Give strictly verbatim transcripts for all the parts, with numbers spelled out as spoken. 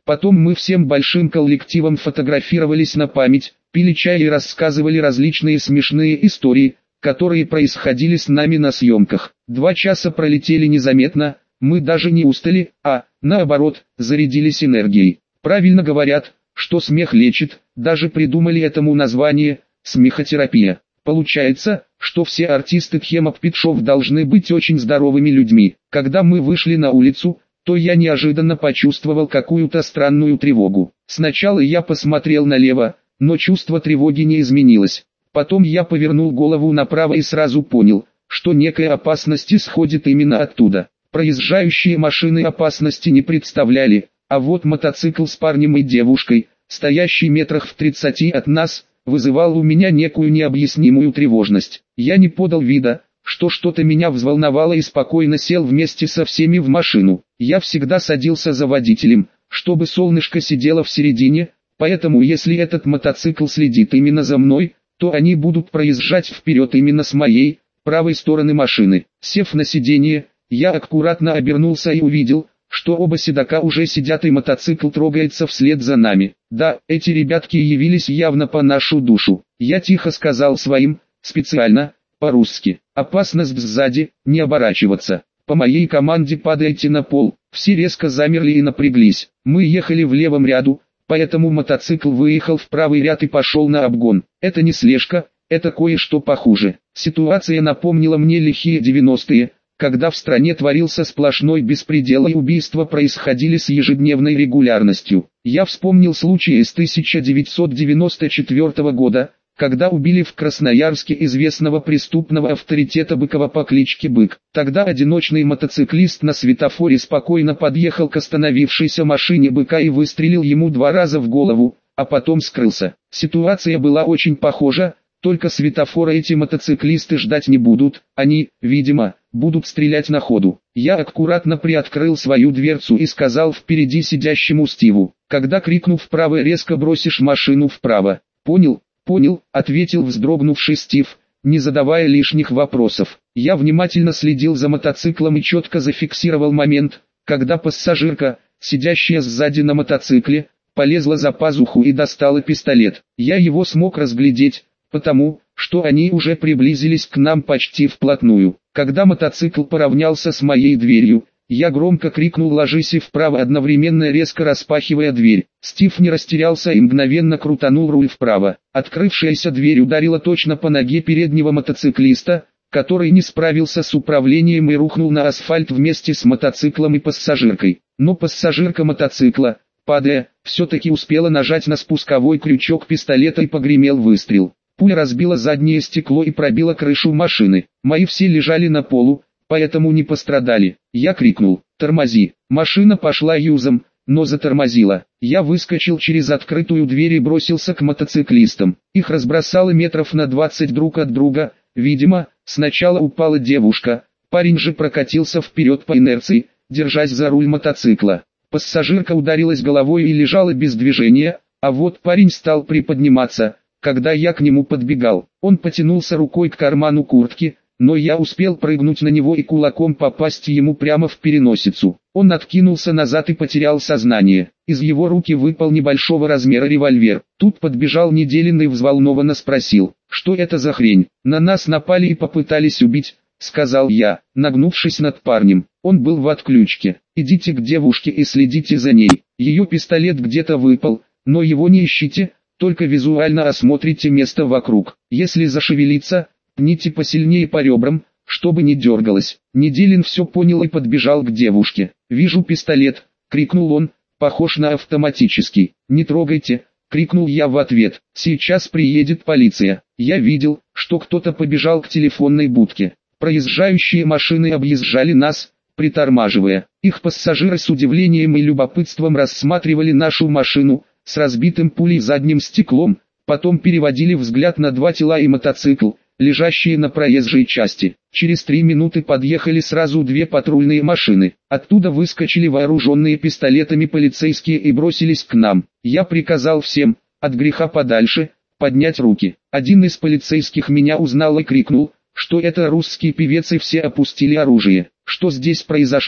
Потом мы всем большим коллективом фотографировались на память, пили чай и рассказывали различные смешные истории, которые происходили с нами на съемках. Два часа пролетели незаметно, мы даже не устали, а, наоборот, зарядились энергией. Правильно говорят, что смех лечит, даже придумали этому название – смехотерапия. Получается, что все артисты Тхемок Питшов должны быть очень здоровыми людьми. Когда мы вышли на улицу, то я неожиданно почувствовал какую-то странную тревогу. Сначала я посмотрел налево, но чувство тревоги не изменилось. Потом я повернул голову направо и сразу понял, что некая опасность исходит именно оттуда. Проезжающие машины опасности не представляли, а вот мотоцикл с парнем и девушкой, стоящий метрах в тридцати от нас, вызывал у меня некую необъяснимую тревожность. Я не подал вида, что что-то меня взволновало, и спокойно сел вместе со всеми в машину. Я всегда садился за водителем, чтобы солнышко сидело в середине, поэтому если этот мотоцикл следит именно за мной, то они будут проезжать вперед именно с моей, правой стороны машины. Сев на сиденье, я аккуратно обернулся и увидел, что оба седока уже сидят и мотоцикл трогается вслед за нами. Да, эти ребятки явились явно по нашу душу. Я тихо сказал своим, специально, по-русски: опасность сзади, не оборачиваться. По моей команде падайте на пол. Все резко замерли и напряглись. Мы ехали в левом ряду, поэтому мотоцикл выехал в правый ряд и пошел на обгон. Это не слежка, это кое-что похуже. Ситуация напомнила мне лихие девяностые, когда в стране творился сплошной беспредел и убийства происходили с ежедневной регулярностью. Я вспомнил случай из тысяча девятьсот девяносто четвёртого года, когда убили в Красноярске известного преступного авторитета Быкова по кличке Бык. Тогда одиночный мотоциклист на светофоре спокойно подъехал к остановившейся машине Быка и выстрелил ему два раза в голову, а потом скрылся. Ситуация была очень похожа, только светофора эти мотоциклисты ждать не будут, они, видимо, будут стрелять на ходу. Я аккуратно приоткрыл свою дверцу и сказал впереди сидящему Стиву: когда крикну вправо, резко бросишь машину вправо. Понял? Понял, ответил вздрогнувший Стив, не задавая лишних вопросов. Я внимательно следил за мотоциклом и четко зафиксировал момент, когда пассажирка, сидящая сзади на мотоцикле, полезла за пазуху и достала пистолет. Я его смог разглядеть, потому что они уже приблизились к нам почти вплотную. Когда мотоцикл поравнялся с моей дверью, я громко крикнул: ложись и вправо, одновременно резко распахивая дверь. Стив не растерялся и мгновенно крутанул руль вправо. Открывшаяся дверь ударила точно по ноге переднего мотоциклиста, который не справился с управлением и рухнул на асфальт вместе с мотоциклом и пассажиркой. Но пассажирка мотоцикла, падая, все-таки успела нажать на спусковой крючок пистолета и погремел выстрел. Пуля разбила заднее стекло и пробила крышу машины. Мои все лежали на полу, поэтому не пострадали. Я крикнул: тормози. Машина пошла юзом, но затормозила. Я выскочил через открытую дверь и бросился к мотоциклистам. Их разбросало метров на двадцать друг от друга. Видимо, сначала упала девушка, парень же прокатился вперед по инерции, держась за руль мотоцикла. Пассажирка ударилась головой и лежала без движения, а вот парень стал приподниматься, когда я к нему подбегал. Он потянулся рукой к карману куртки, но я успел прыгнуть на него и кулаком попасть ему прямо в переносицу. Он откинулся назад и потерял сознание. Из его руки выпал небольшого размера револьвер. Тут подбежал Неделин и взволнованно спросил: что это за хрень? На нас напали и попытались убить, сказал я, нагнувшись над парнем. Он был в отключке. Идите к девушке и следите за ней. Ее пистолет где-то выпал, но его не ищите, только визуально осмотрите место вокруг. Если зашевелится, пните посильнее по ребрам, чтобы не дергалось. Неделин все понял и подбежал к девушке. «Вижу пистолет», — крикнул он, — «похож на автоматический». «Не трогайте», — крикнул я в ответ. «Сейчас приедет полиция». Я видел, что кто-то побежал к телефонной будке. Проезжающие машины объезжали нас, притормаживая. Их пассажиры с удивлением и любопытством рассматривали нашу машину с разбитым пулей задним стеклом, потом переводили взгляд на два тела и мотоцикл, лежащие на проезжей части. Через три минуты подъехали сразу две патрульные машины. Оттуда выскочили вооруженные пистолетами полицейские и бросились к нам. Я приказал всем, от греха подальше, поднять руки. Один из полицейских меня узнал и крикнул, что это русский певец, и все опустили оружие. «Что здесь произошло?»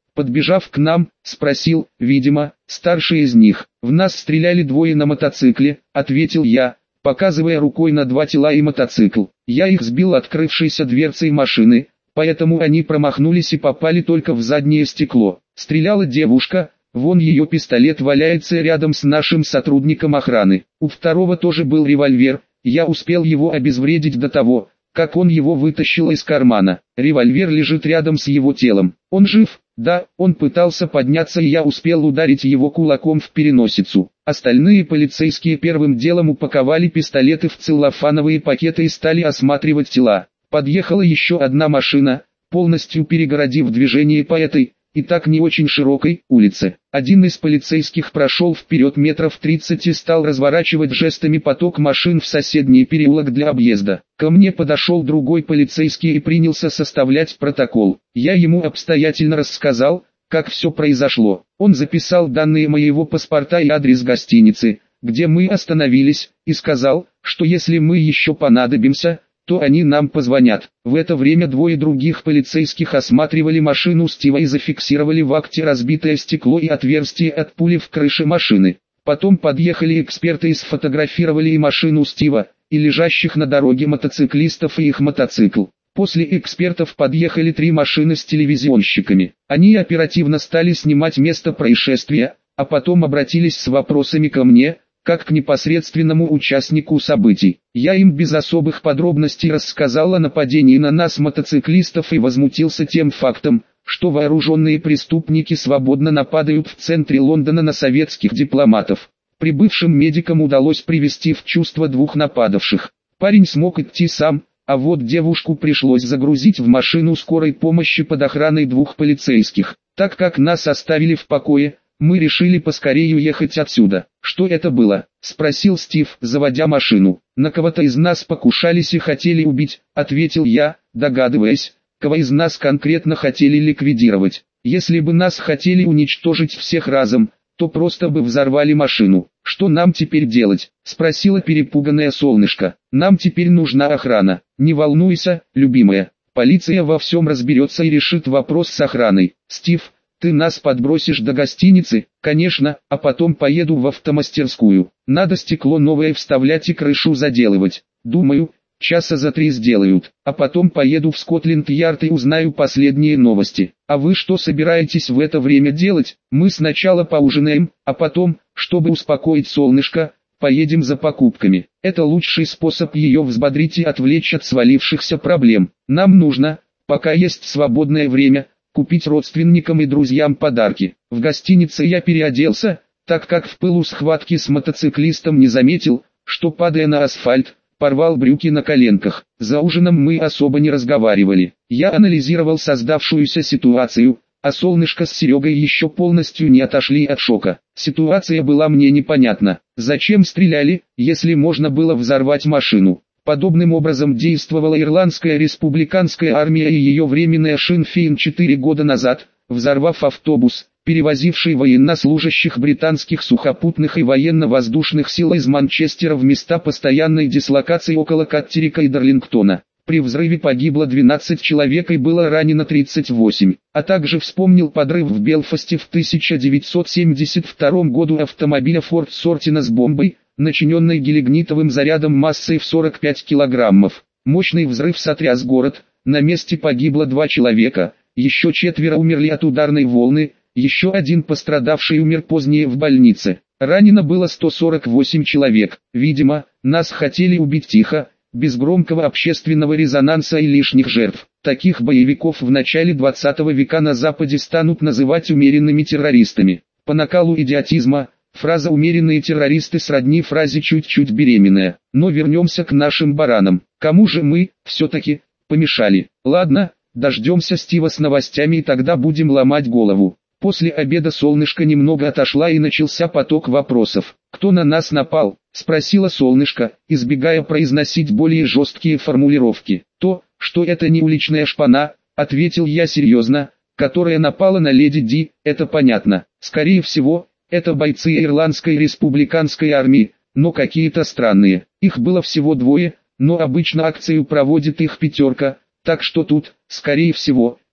Подбежав к нам, спросил, видимо, старший из них. «В нас стреляли двое на мотоцикле», — ответил я, показывая рукой на два тела и мотоцикл. «Я их сбил открывшейся дверцей машины, поэтому они промахнулись и попали только в заднее стекло. Стреляла девушка, вон ее пистолет валяется рядом с нашим сотрудником охраны. У второго тоже был револьвер, я успел его обезвредить до того, как он его вытащил из кармана. Револьвер лежит рядом с его телом. Он жив?» «Да, он пытался подняться, и я успел ударить его кулаком в переносицу». Остальные полицейские первым делом упаковали пистолеты в целлофановые пакеты и стали осматривать тела. Подъехала еще одна машина, полностью перегородив движение по этой, и так не очень широкой, улице. Один из полицейских прошел вперед метров тридцать и стал разворачивать жестами поток машин в соседний переулок для объезда. Ко мне подошел другой полицейский и принялся составлять протокол. Я ему обстоятельно рассказал, как все произошло. Он записал данные моего паспорта и адрес гостиницы, где мы остановились, и сказал, что если мы еще понадобимся, то они нам позвонят. В это время двое других полицейских осматривали машину Стива и зафиксировали в акте разбитое стекло и отверстие от пули в крыше машины. Потом подъехали эксперты и сфотографировали и машину Стива, и лежащих на дороге мотоциклистов и их мотоцикл. После экспертов подъехали три машины с телевизионщиками. Они оперативно стали снимать место происшествия, а потом обратились с вопросами ко мне, как к непосредственному участнику событий. Я им без особых подробностей рассказал о нападении на нас мотоциклистов и возмутился тем фактом, что вооруженные преступники свободно нападают в центре Лондона на советских дипломатов. Прибывшим медикам удалось привести в чувство двух нападавших. Парень смог идти сам, а вот девушку пришлось загрузить в машину скорой помощи под охраной двух полицейских. Так как нас оставили в покое, мы решили поскорее уехать отсюда. «Что это было?» – спросил Стив, заводя машину. «На кого-то из нас покушались и хотели убить», – ответил я, догадываясь, кого из нас конкретно хотели ликвидировать. «Если бы нас хотели уничтожить всех разом, то просто бы взорвали машину. Что нам теперь делать?» – спросила перепуганное солнышко. «Нам теперь нужна охрана. Не волнуйся, любимая. Полиция во всем разберется и решит вопрос с охраной. Стив, ты нас подбросишь до гостиницы?» «Конечно, а потом поеду в автомастерскую. Надо стекло новое вставлять и крышу заделывать. Думаю, часа за три сделают. А потом поеду в Скотленд-Ярд и узнаю последние новости. А вы что собираетесь в это время делать?» «Мы сначала поужинаем, а потом, чтобы успокоить солнышко, поедем за покупками. Это лучший способ ее взбодрить и отвлечь от свалившихся проблем. Нам нужно, пока есть свободное время, купить родственникам и друзьям подарки». В гостинице я переоделся, так как в пылу схватки с мотоциклистом не заметил, что, падая на асфальт, порвал брюки на коленках. За ужином мы особо не разговаривали. Я анализировал создавшуюся ситуацию, а солнышко с Серегой еще полностью не отошли от шока. Ситуация была мне непонятна. Зачем стреляли, если можно было взорвать машину? Подобным образом действовала Ирландская республиканская армия и ее временная Шин Фейн четыре года назад, взорвав автобус, перевозивший военнослужащих британских сухопутных и военно-воздушных сил из Манчестера в места постоянной дислокации около Каттерика и Дарлингтона. При взрыве погибло двенадцать человек и было ранено тридцать восемь, а также вспомнил подрыв в Белфасте в тысяча девятьсот семьдесят втором году автомобиля Ford Sortino с бомбой, начиненной гелигнитовым зарядом массой в сорок пять килограммов. Мощный взрыв сотряс город, на месте погибло два человека, еще четверо умерли от ударной волны, еще один пострадавший умер позднее в больнице. Ранено было сто сорок восемь человек. Видимо, нас хотели убить тихо, без громкого общественного резонанса и лишних жертв. Таких боевиков в начале двадцатого века на Западе станут называть умеренными террористами. По накалу идиотизма, фраза «умеренные террористы» сродни фразе «чуть-чуть беременная». Но вернемся к нашим баранам. Кому же мы, все-таки, помешали? Ладно, дождемся Стива с новостями и тогда будем ломать голову. После обеда солнышко немного отошла и начался поток вопросов. «Кто на нас напал?» – спросила солнышко, избегая произносить более жесткие формулировки. «То, что это не уличная шпана», – ответил я серьезно, «которая напала на леди Ди, это понятно. Скорее всего, это бойцы Ирландской республиканской армии, но какие-то странные. Их было всего двое, но обычно акцию проводит их пятерка, так что тут, скорее всего,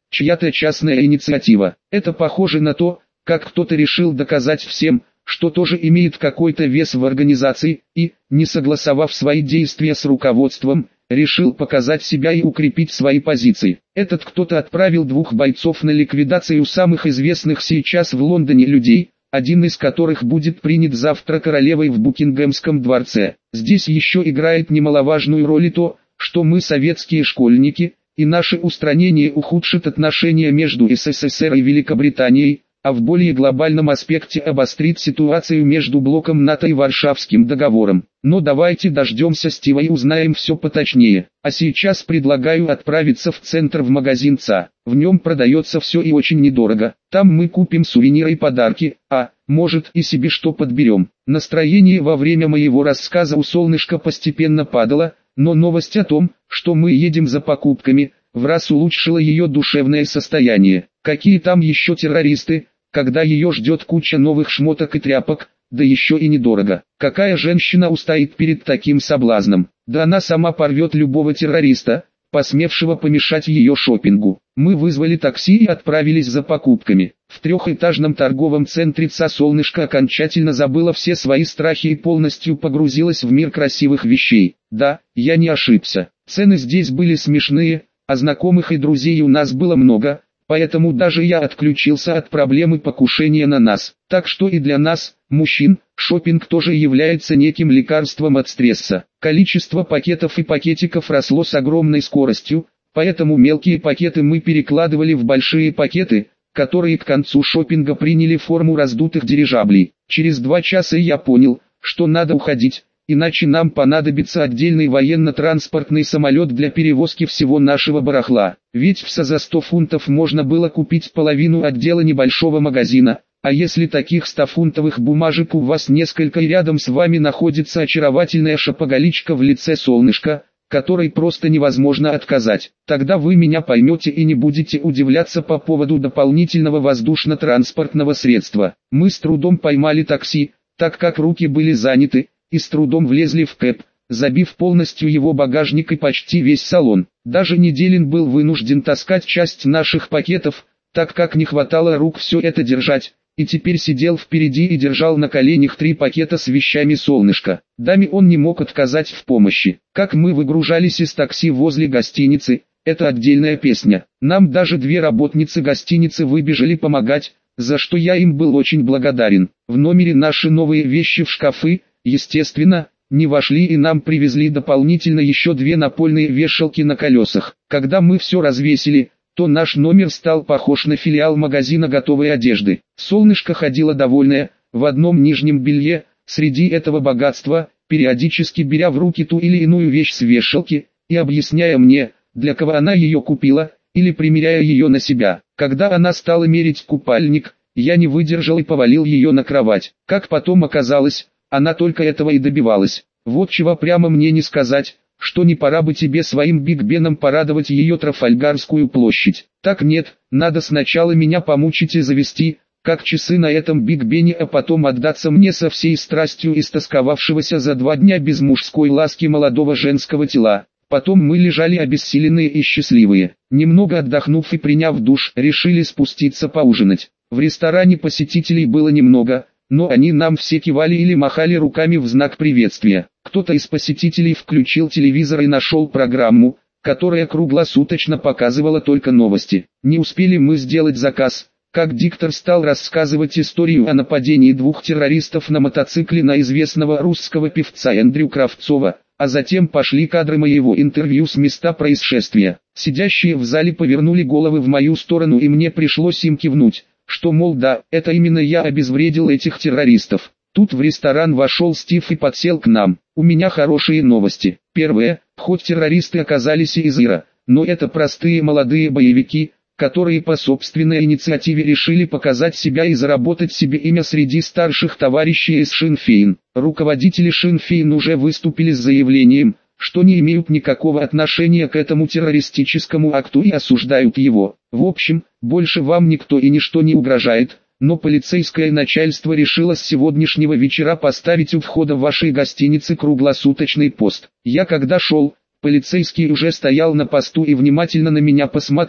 чья-то частная инициатива. Это похоже на то, как кто-то решил доказать всем, что тоже имеет какой-то вес в организации, и, не согласовав свои действия с руководством, решил показать себя и укрепить свои позиции. Этот кто-то отправил двух бойцов на ликвидацию самых известных сейчас в Лондоне людей, один из которых будет принят завтра королевой в Букингемском дворце. Здесь еще играет немаловажную роль и то, что мы советские школьники, и наше устранение ухудшит отношения между СССР и Великобританией, а в более глобальном аспекте обострит ситуацию между блоком НАТО и Варшавским договором. Но давайте дождемся Стива и узнаем все поточнее. А сейчас предлагаю отправиться в центр в магазин ЦА. В нем продается все и очень недорого. Там мы купим сувениры и подарки, а, может, и себе что подберем. Настроение во время моего рассказа у солнышка постепенно падало, но новость о том, что мы едем за покупками, в раз улучшила ее душевное состояние. Какие там еще террористы, когда ее ждет куча новых шмоток и тряпок, да еще и недорого. Какая женщина устоит перед таким соблазном? Да она сама порвет любого террориста, посмевшего помешать ее шопингу. Мы вызвали такси и отправились за покупками. В трехэтажном торговом центре ЦА солнышко окончательно забыло все свои страхи и полностью погрузилось в мир красивых вещей. Да, я не ошибся. Цены здесь были смешные, а знакомых и друзей у нас было много. Поэтому даже я отключился от проблемы покушения на нас. Так что и для нас, мужчин, шопинг тоже является неким лекарством от стресса. Количество пакетов и пакетиков росло с огромной скоростью, поэтому мелкие пакеты мы перекладывали в большие пакеты, которые к концу шопинга приняли форму раздутых дирижаблей. Через два часа я понял, что надо уходить, иначе нам понадобится отдельный военно-транспортный самолет для перевозки всего нашего барахла. Ведь в ЦА за сто фунтов можно было купить половину отдела небольшого магазина, а если таких ста-фунтовых бумажек у вас несколько и рядом с вами находится очаровательная шопоголичка в лице солнышка, которой просто невозможно отказать, тогда вы меня поймете и не будете удивляться по поводу дополнительного воздушно-транспортного средства. Мы с трудом поймали такси, так как руки были заняты, и с трудом влезли в кэб, забив полностью его багажник и почти весь салон. Даже Неделин был вынужден таскать часть наших пакетов, так как не хватало рук все это держать, и теперь сидел впереди и держал на коленях три пакета с вещами солнышка. Даме он не мог отказать в помощи. Как мы выгружались из такси возле гостиницы, это отдельная песня. Нам даже две работницы гостиницы выбежали помогать, за что я им был очень благодарен. В номере наши новые вещи в шкафы, естественно, не вошли, и нам привезли дополнительно еще две напольные вешалки на колесах. Когда мы все развесили, то наш номер стал похож на филиал магазина готовой одежды. Солнышко ходило довольное, в одном нижнем белье, среди этого богатства, периодически беря в руки ту или иную вещь с вешалки, и объясняя мне, для кого она ее купила, или примеряя ее на себя. Когда она стала мерить купальник, я не выдержал и повалил ее на кровать. Как потом оказалось, она только этого и добивалась. Вот чего прямо мне не сказать, что не пора бы тебе своим Биг Беном порадовать ее Трафальгарскую площадь. Так нет, надо сначала меня помучить и завести, как часы на этом Биг Бене, а потом отдаться мне со всей страстью истосковавшегося за два дня без мужской ласки молодого женского тела. Потом мы лежали обессиленные и счастливые. Немного отдохнув и приняв душ, решили спуститься поужинать. В ресторане посетителей было немного, но они нам все кивали или махали руками в знак приветствия. Кто-то из посетителей включил телевизор и нашел программу, которая круглосуточно показывала только новости. Не успели мы сделать заказ, как диктор стал рассказывать историю о нападении двух террористов на мотоцикле на известного русского певца Эндрю Кравцова, а затем пошли кадры моего интервью с места происшествия. Сидящие в зале повернули головы в мою сторону, и мне пришлось им кивнуть, что, мол, да, это именно я обезвредил этих террористов. Тут в ресторан вошел Стив и подсел к нам. У меня хорошие новости. Первое, хоть террористы оказались и из Ира, но это простые молодые боевики, которые по собственной инициативе решили показать себя и заработать себе имя среди старших товарищей из Шин Фейн. Руководители Шин Фейн уже выступили с заявлением, что не имеют никакого отношения к этому террористическому акту и осуждают его. В общем, больше вам никто и ничто не угрожает, но полицейское начальство решило с сегодняшнего вечера поставить у входа в вашей гостинице круглосуточный пост. Я когда шел, полицейский уже стоял на посту и внимательно на меня посмотрел.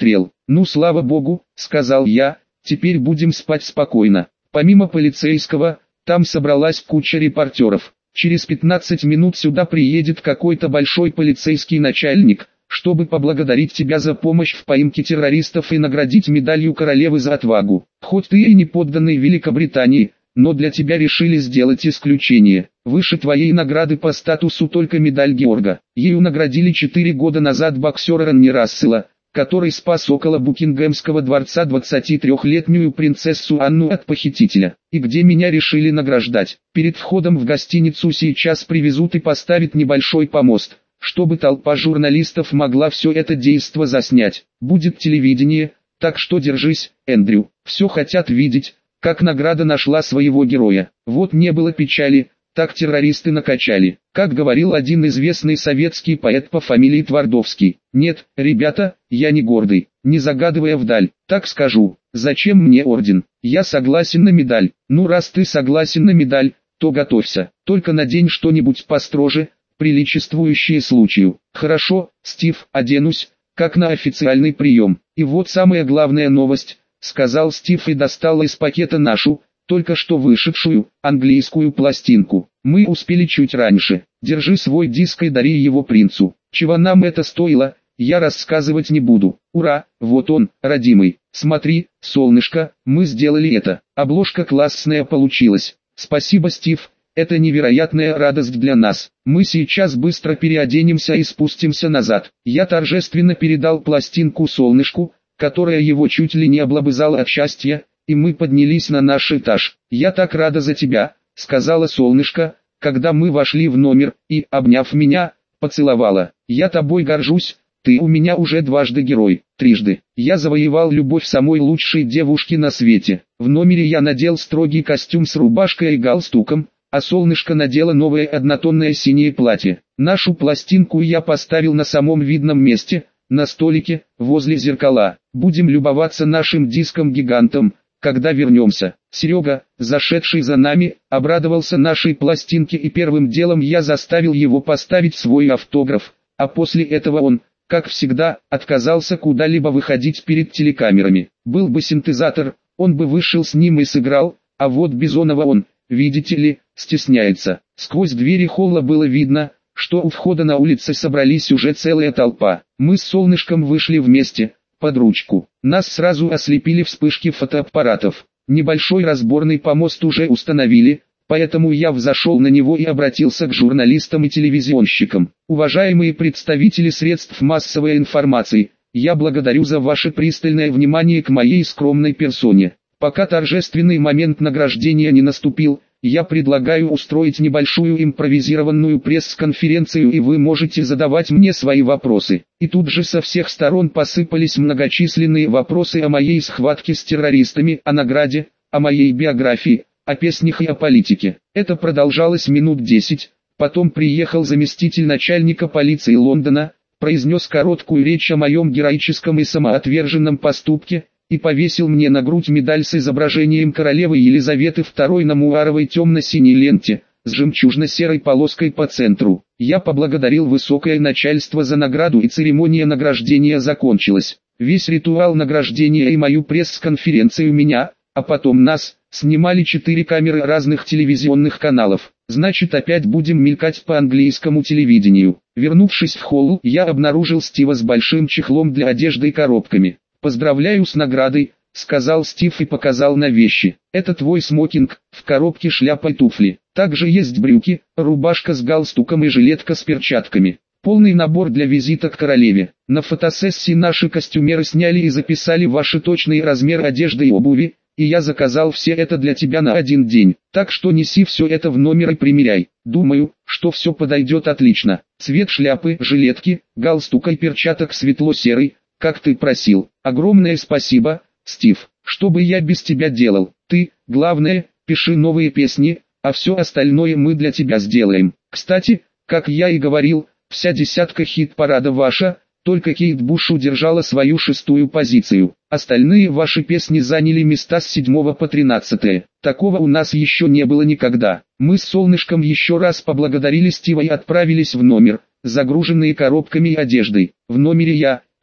«Ну слава богу», — сказал я, — «теперь будем спать спокойно». Помимо полицейского, там собралась куча репортеров. Через пятнадцать минут сюда приедет какой-то большой полицейский начальник, чтобы поблагодарить тебя за помощь в поимке террористов и наградить медалью королевы за отвагу. Хоть ты и не подданный Великобритании, но для тебя решили сделать исключение. Выше твоей награды по статусу только медаль Георга. Ею наградили четыре года назад боксера Ронни Рассела, который спас около Букингемского дворца двадцатитрёхлетнюю принцессу Анну от похитителя. И где меня решили награждать? Перед входом в гостиницу сейчас привезут и поставят небольшой помост, чтобы толпа журналистов могла все это действо заснять. Будет телевидение, так что держись, Эндрю. Все хотят видеть, как награда нашла своего героя. Вот не было печали, так террористы накачали. Как говорил один известный советский поэт по фамилии Твардовский: «Нет, ребята, я не гордый, не загадывая вдаль, так скажу, зачем мне орден? Я согласен на медаль. Ну раз ты согласен на медаль, то готовься, только надень что-нибудь построже, приличествующее случаю». «Хорошо, Стив, оденусь, как на официальный прием». «И вот самая главная новость», — сказал Стив и достал из пакета нашу, только что вышедшую, английскую пластинку. «Мы успели чуть раньше. Держи свой диск и дари его принцу. Чего нам это стоило, я рассказывать не буду. Ура, вот он, родимый. Смотри, солнышко, мы сделали это. Обложка классная получилась. Спасибо, Стив, это невероятная радость для нас. Мы сейчас быстро переоденемся и спустимся назад». Я торжественно передал пластинку солнышку, которая его чуть ли не облобызала от счастья, и мы поднялись на наш этаж. «Я так рада за тебя», — сказала солнышко, когда мы вошли в номер, и, обняв меня, поцеловала. «Я тобой горжусь, ты у меня уже дважды герой, трижды. Я завоевал любовь самой лучшей девушки на свете». В номере я надел строгий костюм с рубашкой и галстуком, а солнышко надела новое однотонное синее платье. Нашу пластинку я поставил на самом видном месте, на столике, возле зеркала. Будем любоваться нашим диском-гигантом, когда вернемся. Серега, зашедший за нами, обрадовался нашей пластинке, и первым делом я заставил его поставить свой автограф, а после этого он, как всегда, отказался куда-либо выходить перед телекамерами. Был бы синтезатор, он бы вышел с ним и сыграл, а вот Бизонова он, видите ли, стесняется. Сквозь двери холла было видно, что у входа на улице собрались уже целая толпа. Мы с солнышком вышли вместе, под ручку. Нас сразу ослепили вспышки фотоаппаратов. Небольшой разборный помост уже установили, поэтому я взошел на него и обратился к журналистам и телевизионщикам. «Уважаемые представители средств массовой информации, я благодарю за ваше пристальное внимание к моей скромной персоне. Пока торжественный момент награждения не наступил, я предлагаю устроить небольшую импровизированную пресс-конференцию, и вы можете задавать мне свои вопросы». И тут же со всех сторон посыпались многочисленные вопросы о моей схватке с террористами, о награде, о моей биографии, о песнях и о политике. Это продолжалось минут десять, потом приехал заместитель начальника полиции Лондона, произнес короткую речь о моем героическом и самоотверженном поступке, и повесил мне на грудь медаль с изображением королевы Елизаветы второй на муаровой темно-синей ленте, с жемчужно-серой полоской по центру. Я поблагодарил высокое начальство за награду, и церемония награждения закончилась. Весь ритуал награждения и мою пресс-конференцию меня, а потом нас, снимали четыре камеры разных телевизионных каналов. Значит, опять будем мелькать по английскому телевидению. Вернувшись в холл, я обнаружил Стива с большим чехлом для одежды и коробками. «Поздравляю с наградой», — сказал Стив и показал на вещи. «Это твой смокинг, в коробке шляпа и туфли. Также есть брюки, рубашка с галстуком и жилетка с перчатками. Полный набор для визита к королеве. На фотосессии наши костюмеры сняли и записали ваши точные размеры одежды и обуви, и я заказал все это для тебя на один день. Так что неси все это в номер и примеряй. Думаю, что все подойдет отлично. Цвет шляпы, жилетки, галстука и перчаток светло-серый, как ты просил. Огромное спасибо, Стив. Что бы я без тебя делал? Ты, главное, пиши новые песни, а все остальное мы для тебя сделаем. Кстати, как я и говорил, вся десятка хит-парада ваша, только Кейт Буш удержала свою шестую позицию. Остальные ваши песни заняли места с седьмого по тринадцатое. Такого у нас еще не было никогда. Мы с солнышком еще раз поблагодарили Стива и отправились в номер, загруженные коробками и одеждой. В номере я,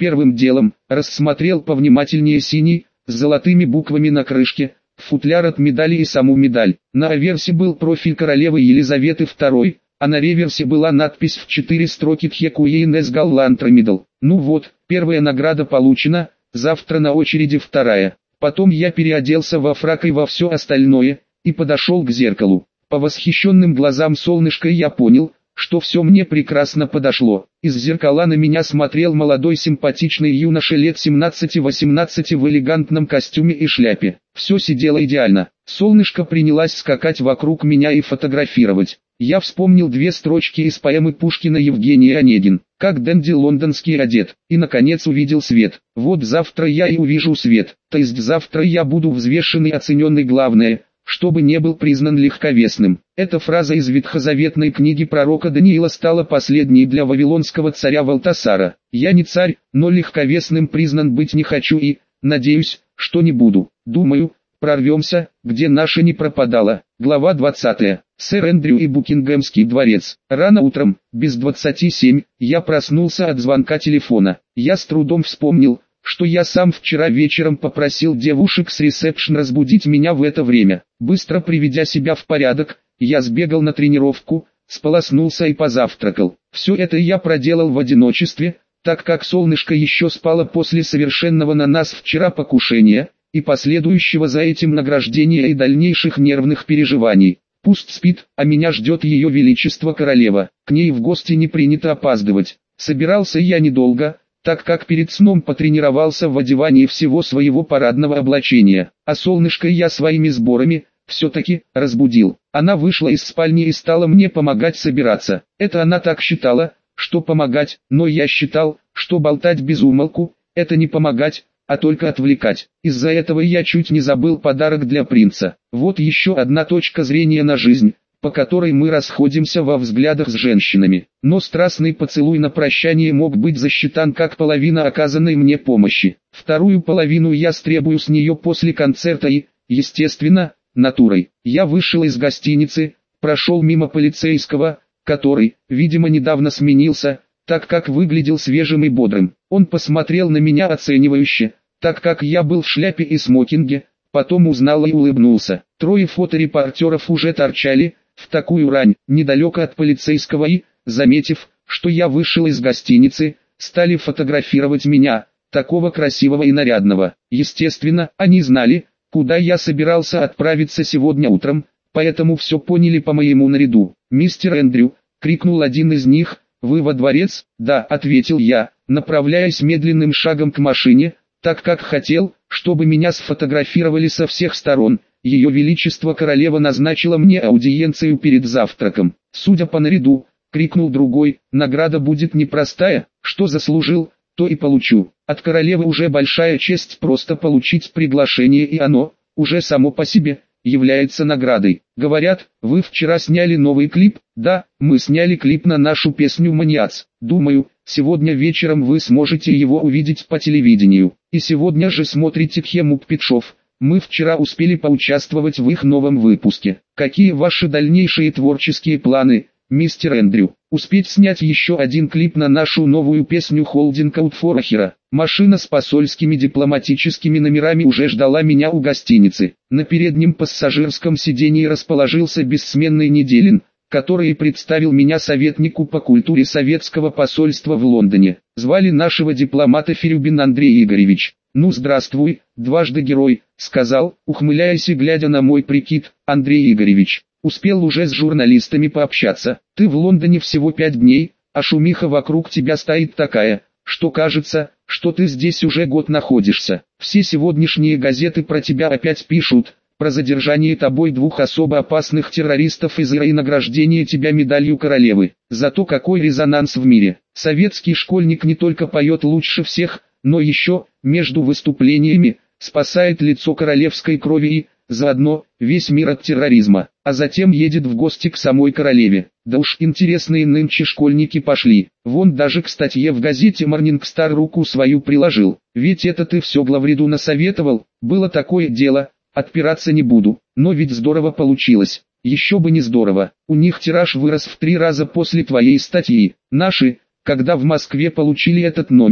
первым делом рассмотрел повнимательнее синий, с золотыми буквами на крышке, футляр от медали и саму медаль. На аверсе был профиль королевы Елизаветы второй, а на реверсе была надпись в четыре строки «Тхе Куейн эс Галлантрамидл». Ну вот, первая награда получена, завтра на очереди вторая. Потом я переоделся во фрак и во все остальное, и подошел к зеркалу. По восхищенным глазам солнышка я понял, что все мне прекрасно подошло. Из зеркала на меня смотрел молодой симпатичный юноша лет семнадцати-восемнадцати в элегантном костюме и шляпе. Все сидело идеально. Солнышко принялась скакать вокруг меня и фотографировать. Я вспомнил две строчки из поэмы Пушкина Евгений Онегин, как денди лондонский одет, и наконец увидел свет. Вот завтра я и увижу свет, то есть завтра я буду взвешен и оцененный, главное, чтобы не был признан легковесным. Эта фраза из ветхозаветной книги пророка Даниила стала последней для вавилонского царя Валтасара. Я не царь, но легковесным признан быть не хочу и, надеюсь, что не буду. Думаю, прорвемся, где наша не пропадала. Глава двадцатая. Сэр Эндрю и Букингемский дворец. Рано утром, без двадцати семь, я проснулся от звонка телефона. Я с трудом вспомнил, что я сам вчера вечером попросил девушек с ресепшн разбудить меня в это время. Быстро приведя себя в порядок, я сбегал на тренировку, сполоснулся и позавтракал. Все это я проделал в одиночестве, так как солнышко еще спало после совершенного на нас вчера покушения, и последующего за этим награждения и дальнейших нервных переживаний. Пусть спит, а меня ждет ее величество королева. К ней в гости не принято опаздывать. Собирался я недолго, так как перед сном потренировался в одевании всего своего парадного облачения. А солнышко я своими сборами, все-таки, разбудил. Она вышла из спальни и стала мне помогать собираться. Это она так считала, что помогать, но я считал, что болтать без умолку, это не помогать, а только отвлекать. Из-за этого я чуть не забыл подарок для принца. Вот еще одна точка зрения на жизнь, по которой мы расходимся во взглядах с женщинами. Но страстный поцелуй на прощание мог быть засчитан как половина оказанной мне помощи. Вторую половину я стребую с нее после концерта и, естественно, натурой. Я вышел из гостиницы, прошел мимо полицейского, который, видимо, недавно сменился, так как выглядел свежим и бодрым. Он посмотрел на меня оценивающе, так как я был в шляпе и смокинге, потом узнал и улыбнулся. Трое фоторепортеров уже торчали, в такую рань, недалеко от полицейского и, заметив, что я вышел из гостиницы, стали фотографировать меня, такого красивого и нарядного. Естественно, они знали, куда я собирался отправиться сегодня утром, поэтому все поняли по моему наряду. «Мистер Эндрю!» — крикнул один из них. «Вы во дворец?» «Да», — ответил я, направляясь медленным шагом к машине, так как хотел, чтобы меня сфотографировали со всех сторон. Ее Величество Королева назначила мне аудиенцию перед завтраком. «Судя по наряду», — крикнул другой, — «награда будет непростая, что заслужил, то и получу. От королевы уже большая честь просто получить приглашение, и оно, уже само по себе, является наградой. Говорят, вы вчера сняли новый клип?» «Да, мы сняли клип на нашу песню «Маниац». Думаю, сегодня вечером вы сможете его увидеть по телевидению. И сегодня же смотрите Тхемук Петшов. Мы вчера успели поучаствовать в их новом выпуске. Какие ваши дальнейшие творческие планы, мистер Эндрю?» «Успеть снять еще один клип на нашу новую песню «Холдинг Аут Форахера». Машина с посольскими дипломатическими номерами уже ждала меня у гостиницы. На переднем пассажирском сидении расположился бессменный Неделин, который представил меня советнику по культуре советского посольства в Лондоне. Звали нашего дипломата Ферюбин Андрей Игоревич. «Ну здравствуй, дважды герой», — сказал, ухмыляясь и глядя на мой прикид, Андрей Игоревич. «Успел уже с журналистами пообщаться. Ты в Лондоне всего пять дней, а шумиха вокруг тебя стоит такая, что кажется, что ты здесь уже год находишься. Все сегодняшние газеты про тебя опять пишут, про задержание тобой двух особо опасных террористов из Ира и награждение тебя медалью королевы. Зато какой резонанс в мире. Советский школьник не только поет лучше всех, но еще, между выступлениями, спасает лицо королевской крови и, заодно, весь мир от терроризма, а затем едет в гости к самой королеве. Да уж интересные нынче школьники пошли. Вон даже к статье в газете Morning Star руку свою приложил. Ведь это ты все главреду насоветовал, было такое дело, отпираться не буду, но ведь здорово получилось. Еще бы не здорово, у них тираж вырос в три раза после твоей статьи. Наши, когда в Москве получили этот номер,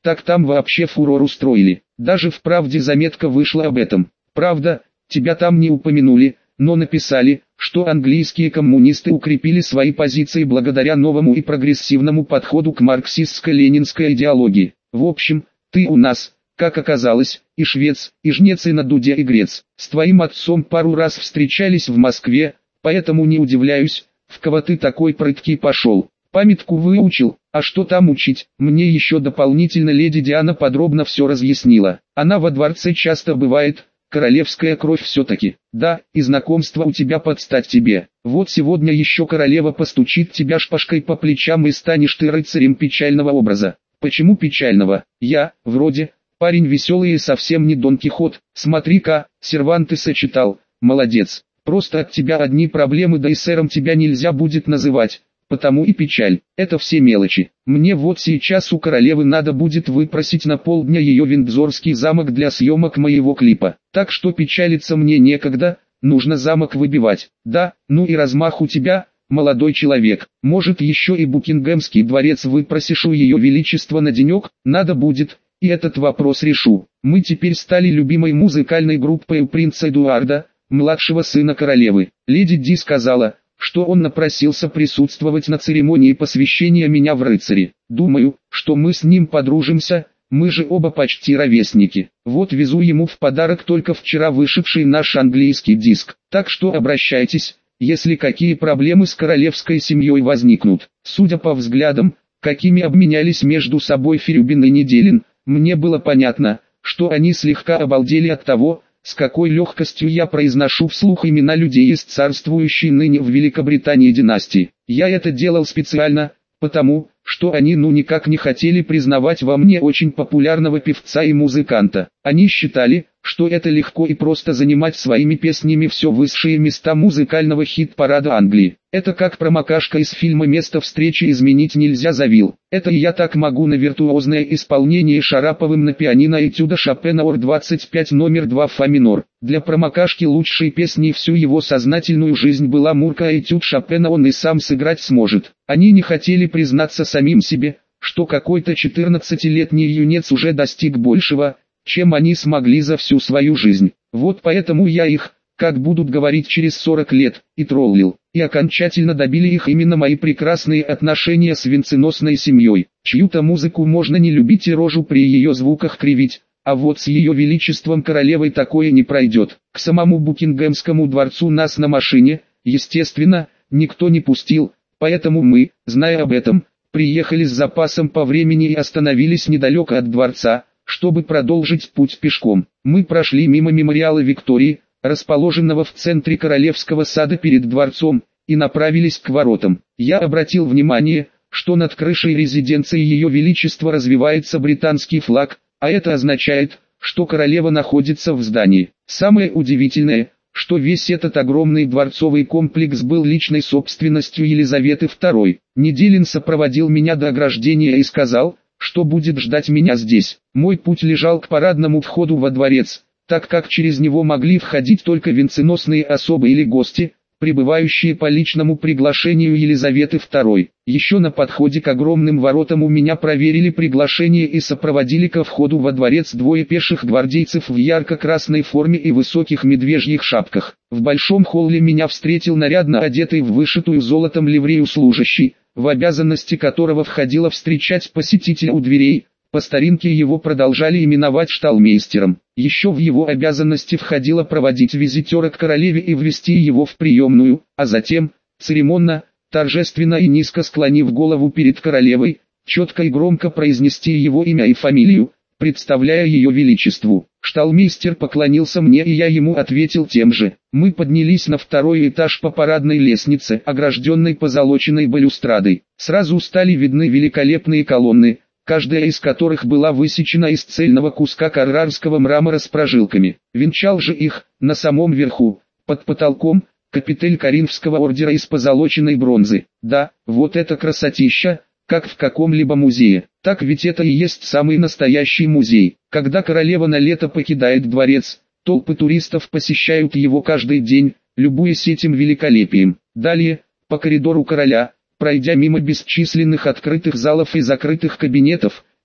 так там вообще фурор устроили. Даже в «Правде» заметка вышла об этом. Правда, тебя там не упомянули, но написали, что английские коммунисты укрепили свои позиции благодаря новому и прогрессивному подходу к марксистско-ленинской идеологии. В общем, ты у нас, как оказалось, и швец, и жнец, и на дуде, и грец. С твоим отцом пару раз встречались в Москве, поэтому не удивляюсь, в кого ты такой прыткий пошел. Памятку выучил, а что там учить? Мне еще дополнительно леди Диана подробно все разъяснила. Она во дворце часто бывает, королевская кровь все-таки. Да, и знакомство у тебя под стать тебе. Вот сегодня еще королева постучит тебя шпажкой по плечам и станешь ты рыцарем печального образа. Почему печального? Я, вроде, парень веселый и совсем не Дон Кихот. Смотри-ка, Сервантеса читал, молодец. Просто от тебя одни проблемы, да и сэром тебя нельзя будет называть. Потому и печаль, это все мелочи. Мне вот сейчас у королевы надо будет выпросить на полдня ее Виндзорский замок для съемок моего клипа. Так что печалиться мне некогда, нужно замок выбивать. Да, ну и размах у тебя, молодой человек. Может еще и Букингемский дворец выпросишь у ее величества на денек, надо будет, и этот вопрос решу. Мы теперь стали любимой музыкальной группой у принца Эдуарда, младшего сына королевы. Леди Ди сказала, что он напросился присутствовать на церемонии посвящения меня в рыцари. Думаю, что мы с ним подружимся, мы же оба почти ровесники. Вот везу ему в подарок только вчера вышедший наш английский диск. Так что обращайтесь, если какие проблемы с королевской семьей возникнут. Судя по взглядам, какими обменялись между собой Ферюбин и Неделин, мне было понятно, что они слегка обалдели от того, с какой легкостью я произношу вслух имена людей из царствующей ныне в Великобритании династии. Я это делал специально, потому, что они ну никак не хотели признавать во мне очень популярного певца и музыканта. Они считали, что это легко и просто занимать своими песнями все высшие места музыкального хит-парада Англии. Это как промокашка из фильма «Место встречи изменить нельзя» завил. Это и я так могу на виртуозное исполнение Шараповым на пианино этюда Шопена Ор двадцать пять номер два фа минор. Для промокашки лучшей песни всю его сознательную жизнь была Мурка, этюд Шопена он и сам сыграть сможет. Они не хотели признаться самим себе, что какой-то четырнадцатилетний юнец уже достиг большего, чем они смогли за всю свою жизнь. Вот поэтому я их, как будут говорить через сорок лет, и троллил. И окончательно добили их именно мои прекрасные отношения с венценосной семьей. Чью-то музыку можно не любить и рожу при ее звуках кривить, а вот с ее величеством королевой такое не пройдет. К самому Букингемскому дворцу нас на машине, естественно, никто не пустил, поэтому мы, зная об этом, приехали с запасом по времени и остановились недалеко от дворца, чтобы продолжить путь пешком. Мы прошли мимо мемориала Виктории, расположенного в центре Королевского сада перед дворцом, и направились к воротам. Я обратил внимание, что над крышей резиденции Ее Величества развивается британский флаг, а это означает, что королева находится в здании. Самое удивительное, что весь этот огромный дворцовый комплекс был личной собственностью Елизаветы второй. Неделин сопроводил меня до ограждения и сказал, что будет ждать меня здесь. Мой путь лежал к парадному входу во дворец, так как через него могли входить только венценосные особы или гости, прибывающие по личному приглашению Елизаветы второй. Еще на подходе к огромным воротам у меня проверили приглашение и сопроводили ко входу во дворец двое пеших гвардейцев в ярко-красной форме и высоких медвежьих шапках. В большом холле меня встретил нарядно одетый в вышитую золотом ливрею служащий, в обязанности которого входило встречать посетителя у дверей. По старинке его продолжали именовать шталмейстером. Еще в его обязанности входило проводить визитера к королеве и ввести его в приемную, а затем, церемонно, торжественно и низко склонив голову перед королевой, четко и громко произнести его имя и фамилию, представляя ее величеству. Шталмейстер поклонился мне, и я ему ответил тем же. Мы поднялись на второй этаж по парадной лестнице, огражденной позолоченной балюстрадой. Сразу стали видны великолепные колонны, каждая из которых была высечена из цельного куска каррарского мрамора с прожилками. Венчал же их, на самом верху, под потолком, капитель Коринфского ордера из позолоченной бронзы. Да, вот это красотища, как в каком-либо музее. Так ведь это и есть самый настоящий музей. Когда королева на лето покидает дворец, толпы туристов посещают его каждый день, любуясь этим великолепием. Далее, по коридору короля, пройдя мимо бесчисленных открытых залов и закрытых кабинетов,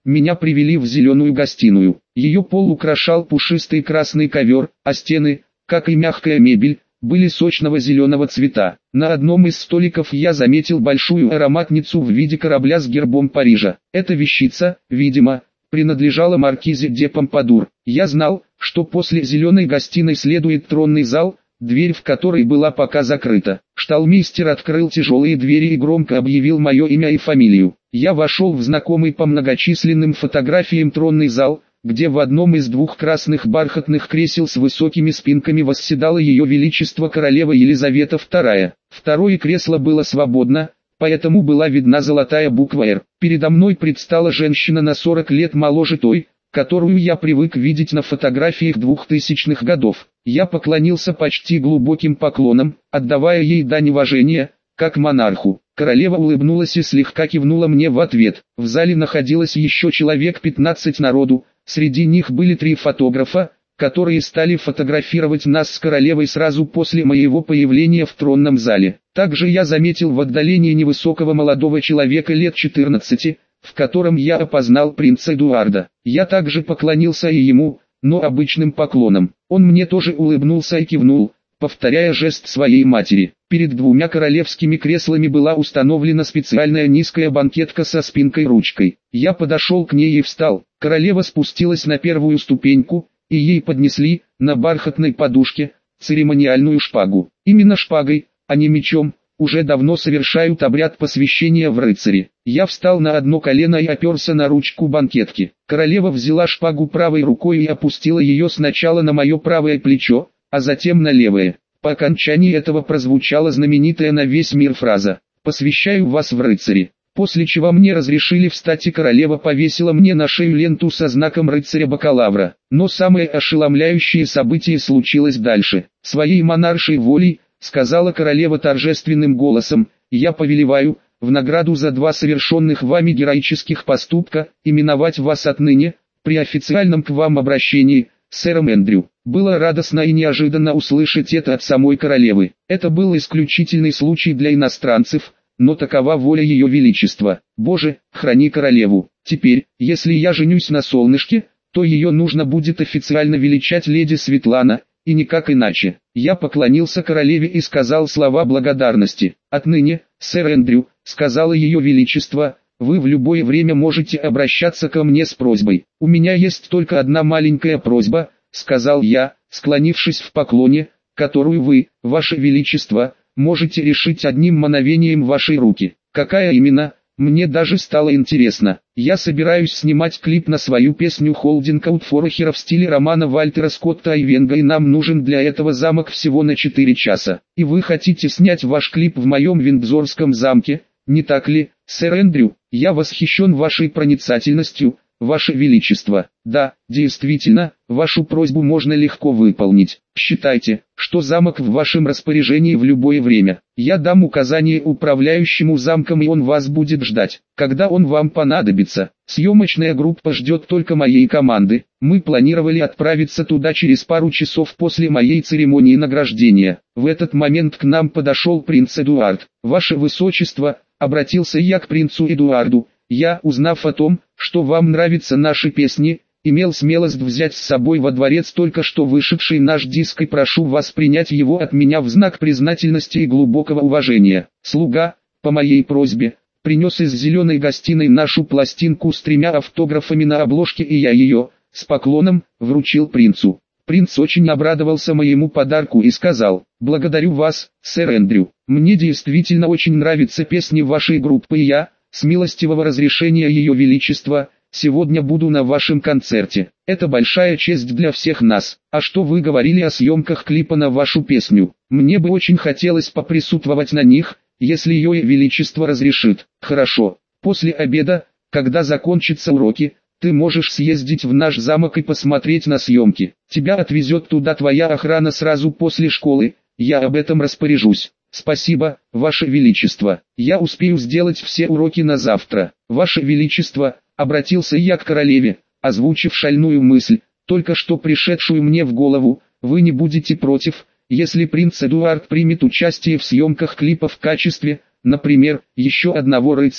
Меня привели в зеленую гостиную. Ее пол украшал пушистый красный ковер, а стены, как и мягкая мебель, были сочного зеленого цвета. На одном из столиков я заметил большую ароматницу в виде корабля с гербом Парижа. Эта вещица, видимо, принадлежала маркизе де Помпадур. Я знал, что после зеленой гостиной следует тронный зал, дверь в которой была пока закрыта. Шталмейстер открыл тяжелые двери и громко объявил мое имя и фамилию. Я вошел в знакомый по многочисленным фотографиям тронный зал, где в одном из двух красных бархатных кресел с высокими спинками восседала ее величество королева Елизавета вторая. Второе кресло было свободно, поэтому была видна золотая буква «Р». Передо мной предстала женщина на сорок лет моложе той, которую я привык видеть на фотографиях двухтысячных годов. Я поклонился почти глубоким поклоном, отдавая ей дань уважения, как монарху. Королева улыбнулась и слегка кивнула мне в ответ. В зале находилось еще человек пятнадцать народу, среди них были три фотографа, которые стали фотографировать нас с королевой сразу после моего появления в тронном зале. Также я заметил в отдалении невысокого молодого человека лет четырнадцати, в котором я опознал принца Эдуарда. Я также поклонился и ему, но обычным поклоном. Он мне тоже улыбнулся и кивнул, повторяя жест своей матери. Перед двумя королевскими креслами была установлена специальная низкая банкетка со спинкой-ручкой. Я подошел к ней и встал. Королева спустилась на первую ступеньку, и ей поднесли, на бархатной подушке, церемониальную шпагу. Именно шпагой, а не мечом, уже давно совершают обряд посвящения в рыцари. Я встал на одно колено и оперся на ручку банкетки. Королева взяла шпагу правой рукой и опустила ее сначала на мое правое плечо, а затем на левое. По окончании этого прозвучала знаменитая на весь мир фраза «Посвящаю вас в рыцари». После чего мне разрешили встать, и королева повесила мне на шею ленту со знаком рыцаря-бакалавра. Но самое ошеломляющее событие случилось дальше. «Своей монаршей волей», — сказала королева торжественным голосом, — «я повелеваю, в награду за два совершенных вами героических поступка, именовать вас отныне, при официальном к вам обращении, сэром Эндрю». Было радостно и неожиданно услышать это от самой королевы. Это был исключительный случай для иностранцев, но такова воля ее величества. Боже, храни королеву. Теперь, если я женюсь на солнышке, то ее нужно будет официально величать леди Светлана, и никак иначе. Я поклонился королеве и сказал слова благодарности. «Отныне, сэр Эндрю», — сказала ее величество, — «вы в любое время можете обращаться ко мне с просьбой. У меня есть только одна маленькая просьба», — сказал я, склонившись в поклоне, «которую вы, ваше величество, можете решить одним мановением вашей руки». «Какая именно?» Мне даже стало интересно. «Я собираюсь снимать клип на свою песню «Holding Out for a Hero» в стиле романа Вальтера Скотта Айвенго, и нам нужен для этого замок всего на четыре часа. И вы хотите снять ваш клип в моем Виндзорском замке, не так ли, сэр Эндрю? Я восхищен вашей проницательностью, ваше величество». «Да, действительно, вашу просьбу можно легко выполнить. Считайте, что замок в вашем распоряжении в любое время. Я дам указание управляющему замком, и он вас будет ждать, когда он вам понадобится. Съемочная группа ждет только моей команды. Мы планировали отправиться туда через пару часов после моей церемонии награждения». В этот момент к нам подошел принц Эдуард. «Ваше высочество», — обратился я к принцу Эдуарду, — «я, узнав о том, что вам нравятся наши песни, имел смелость взять с собой во дворец только что вышедший наш диск, и прошу вас принять его от меня в знак признательности и глубокого уважения». Слуга, по моей просьбе, принес из зеленой гостиной нашу пластинку с тремя автографами на обложке, и я ее, с поклоном, вручил принцу. Принц очень обрадовался моему подарку и сказал: «Благодарю вас, сэр Эндрю. Мне действительно очень нравятся песни вашей группы, и я, с милостивого разрешения ее величества, сегодня буду на вашем концерте. Это большая честь для всех нас. А что вы говорили о съемках клипа на вашу песню? Мне бы очень хотелось поприсутствовать на них, если ее величество разрешит». «Хорошо. После обеда, когда закончатся уроки, ты можешь съездить в наш замок и посмотреть на съемки. Тебя отвезет туда твоя охрана сразу после школы, я об этом распоряжусь». «Спасибо, ваше величество. Я успею сделать все уроки на завтра». «Ваше величество», — обратился я к королеве, озвучив шальную мысль, только что пришедшую мне в голову, «вы не будете против, если принц Эдуард примет участие в съемках клипа в качестве, например, еще одного рыцаря,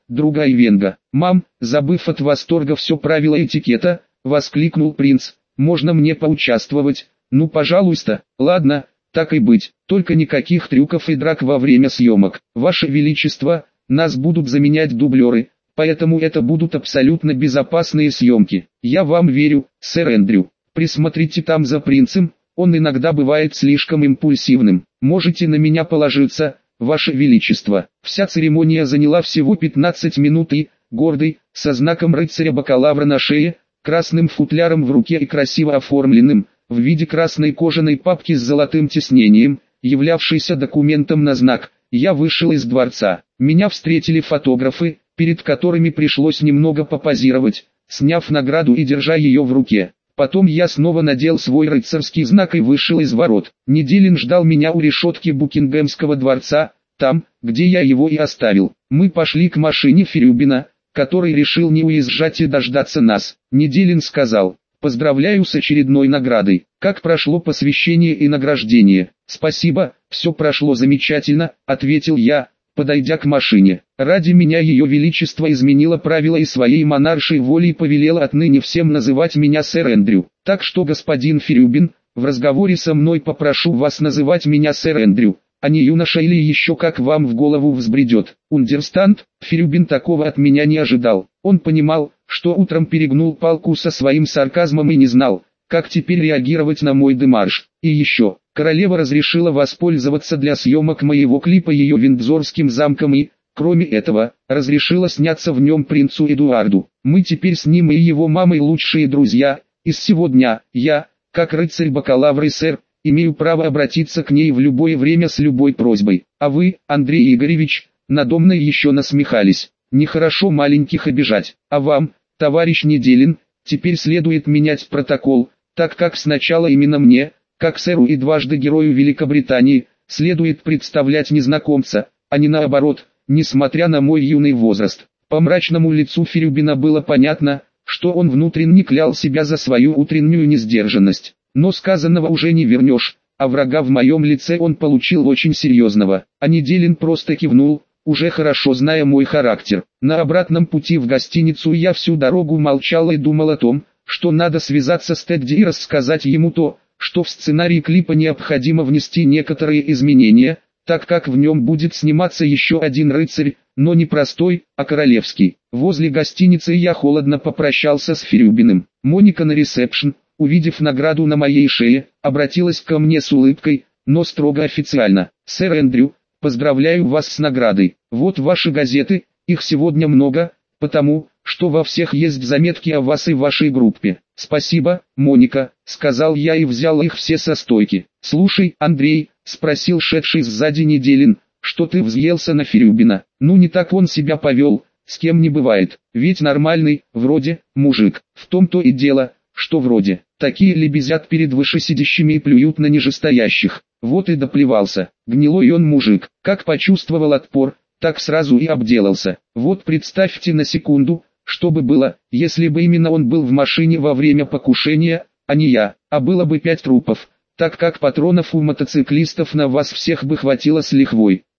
друга Айвенго. «Мам», забыв от восторга все правила этикета, воскликнул принц, «можно мне поучаствовать?» «Ну пожалуйста». «Ладно, так и быть, только никаких трюков и драк во время съемок. Ваше Величество, нас будут заменять дублеры, поэтому это будут абсолютно безопасные съемки. Я вам верю, сэр Эндрю. Присмотрите там за принцем, он иногда бывает слишком импульсивным. Можете на меня положиться, Ваше Величество». Вся церемония заняла всего пятнадцать минут и, гордый, со знаком рыцаря-бакалавра на шее, красным футляром в руке и красиво оформленным, в виде красной кожаной папки с золотым тиснением, являвшейся документом на знак, я вышел из дворца. Меня встретили фотографы, перед которыми пришлось немного попозировать, сняв награду и держа ее в руке. Потом я снова надел свой рыцарский знак и вышел из ворот. Неделин ждал меня у решетки Букингемского дворца, там, где я его и оставил. Мы пошли к машине Ферюбина, который решил не уезжать и дождаться нас. Неделин сказал: «Поздравляю с очередной наградой. Как прошло посвящение и награждение?» «Спасибо, все прошло замечательно», — ответил я, подойдя к машине. «Ради меня Ее Величество изменило правила и своей монаршей волей повелело отныне всем называть меня сэр Эндрю. Так что, господин Ферюбин, в разговоре со мной попрошу вас называть меня сэр Эндрю, а не юноша или еще как вам в голову взбредет. Ундерстанд?» Ферюбин такого от меня не ожидал. Он понимал, что утром перегнул палку со своим сарказмом и не знал, как теперь реагировать на мой демарш. И еще, королева разрешила воспользоваться для съемок моего клипа ее Виндзорским замком и, кроме этого, разрешила сняться в нем принцу Эдуарду. Мы теперь с ним и его мамой лучшие друзья, и с сего дня, я, как рыцарь-бакалавр и сэр, имею право обратиться к ней в любое время с любой просьбой. А вы, Андрей Игоревич, надо мной еще насмехались. Нехорошо маленьких обижать. А вам, товарищ Неделин, теперь следует менять протокол, так как сначала именно мне, как сэру и дважды герою Великобритании, следует представлять незнакомца, а не наоборот, несмотря на мой юный возраст. По мрачному лицу Ферюбина было понятно, что он внутренне клял себя за свою утреннюю несдержанность. Но сказанного уже не вернешь, а врага в моем лице он получил очень серьезного. А Неделин просто кивнул, уже хорошо зная мой характер. На обратном пути в гостиницу я всю дорогу молчал и думал о том, что надо связаться с Тедди и рассказать ему то, что в сценарий клипа необходимо внести некоторые изменения, так как в нем будет сниматься еще один рыцарь, но не простой, а королевский. Возле гостиницы я холодно попрощался с Ферюбиным. Моника на ресепшн, увидев награду на моей шее, обратилась ко мне с улыбкой, но строго официально. «Сэр Эндрю, поздравляю вас с наградой. Вот ваши газеты, их сегодня много, потому, что во всех есть заметки о вас и вашей группе». «Спасибо, Моника», — сказал я и взял их все со стойки. «Слушай, Андрей», — спросил шедший сзади Неделин, — «что ты взъелся на Ферюбина?» «Ну не так он себя повел, с кем не бывает, ведь нормальный, вроде, мужик. В том-то и дело, что вроде. Такие лебезят перед вышесидящими и плюют на нижестоящих. Вот и доплевался. Гнилой он мужик. Как почувствовал отпор, так сразу и обделался. Вот представьте на секунду, что бы было, если бы именно он был в машине во время покушения, а не я, а было бы пять трупов, так как патронов у мотоциклистов на вас всех бы хватило с лихвой.